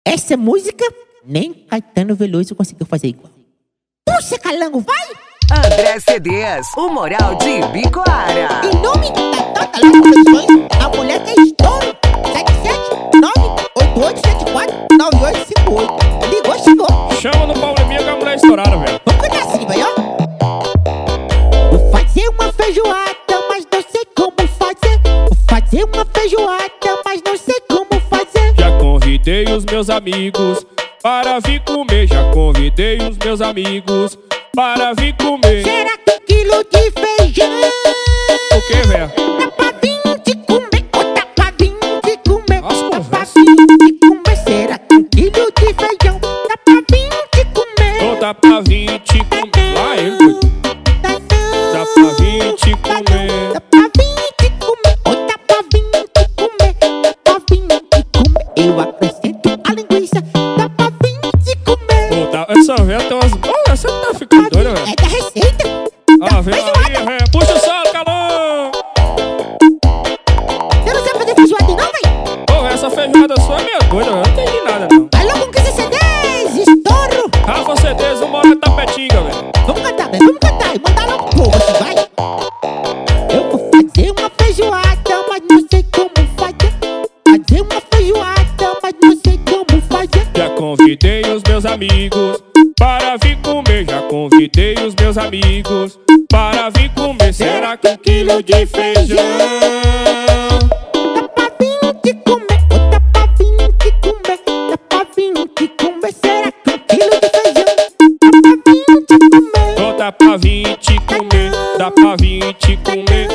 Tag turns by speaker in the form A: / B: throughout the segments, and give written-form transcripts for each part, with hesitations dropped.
A: Essa música, nem Caetano Veloso conseguiu fazer igual. Puxa, Calango, vai!
B: André CDs, o Moral de Ibicoara.
A: Em nome da Tota Locações, a mulher que é estouro. 779-8874-9858. Ligou, chegou.
C: Chama no probleminha que a mulher estourada, velho.
A: Vamos cantar assim, vai, ó. Vou fazer uma feijoada, mas não sei como fazer. Vou fazer uma feijoada, mas não sei como fazer.
C: Já convidei os meus amigos para vir comer. Já convidei os meus amigos para vir comer.
A: Será que 1 quilo de feijão
C: O que, velho?
A: dá pra vir te comer? Ou dá pra vir te comer?
C: Nossa,
A: Dá pra
C: conversa.
A: vir te comer? Será que 1 quilo de feijão dá pra vir te comer?
C: Ou dá pra vir te comer? Lá ele, doido. Dá pra vir te comer.
A: Dá pra vir te comer? Ou dá pra vir te comer? Dá pra vir te comer? Eu acrescento a linguiça. Dá pra vir te comer?
C: Ou dá... Essa velha tem umas... Oh, você tá ficando doida, velho.
A: É da receita.
C: Ah, velho aí, velho. Puxa o solo, Calão.
A: Você não sabe fazer feijoada não, véi?
C: Pô, essa feijoada sua é meio doida, velho. Eu não entendi nada, não.
A: Vai logo com 15 CDs, estouro.
C: Rafa CDs, uma hora tapetinga, velho.
A: Vamos cantar, velho, vamos cantar. E mandar logo pro povo, assim, vai. Eu vou fazer uma feijoada, mas não sei como fazer. Fazer uma feijoada, mas não sei como fazer.
C: Já convidei os meus amigos para vir comer. Já convidei os meus amigos para vir comer. Será que 1 quilo de feijão
A: Dá pra vir te comer, ou dá pra vir te comer? Dá pra vir te comer, será que 1 quilo de feijão dá pra vir te comer?
C: ou dá pra vir te comer? Dá pra vir te comer.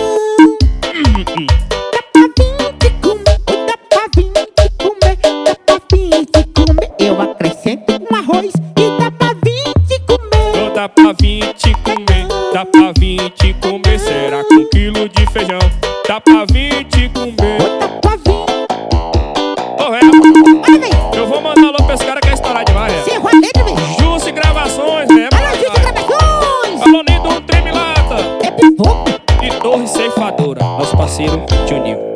A: Dá pra vir te comer, ou dá pra vir te comer? Dá pra vir te comer. Eu acrescento um arroz e dá pra vir te comer.
C: Ou dá pra vir te comer? Dá pra vir te comer. Será que 1 quilo de feijão dá pra vir te comer?
A: Ou dá pra vir.
C: Ô, velho,
A: Olha, véi,
C: eu vou mandar alô pra esse cara que é estourar demais, velho.
A: você rola dentro, véi.
C: Jusce Gravações, né?
A: Olha, gente, gravações.
C: Alô, Nido Tremilata
A: É pipoco.
C: e Torre Ceifadora, nosso parceiro Juninho.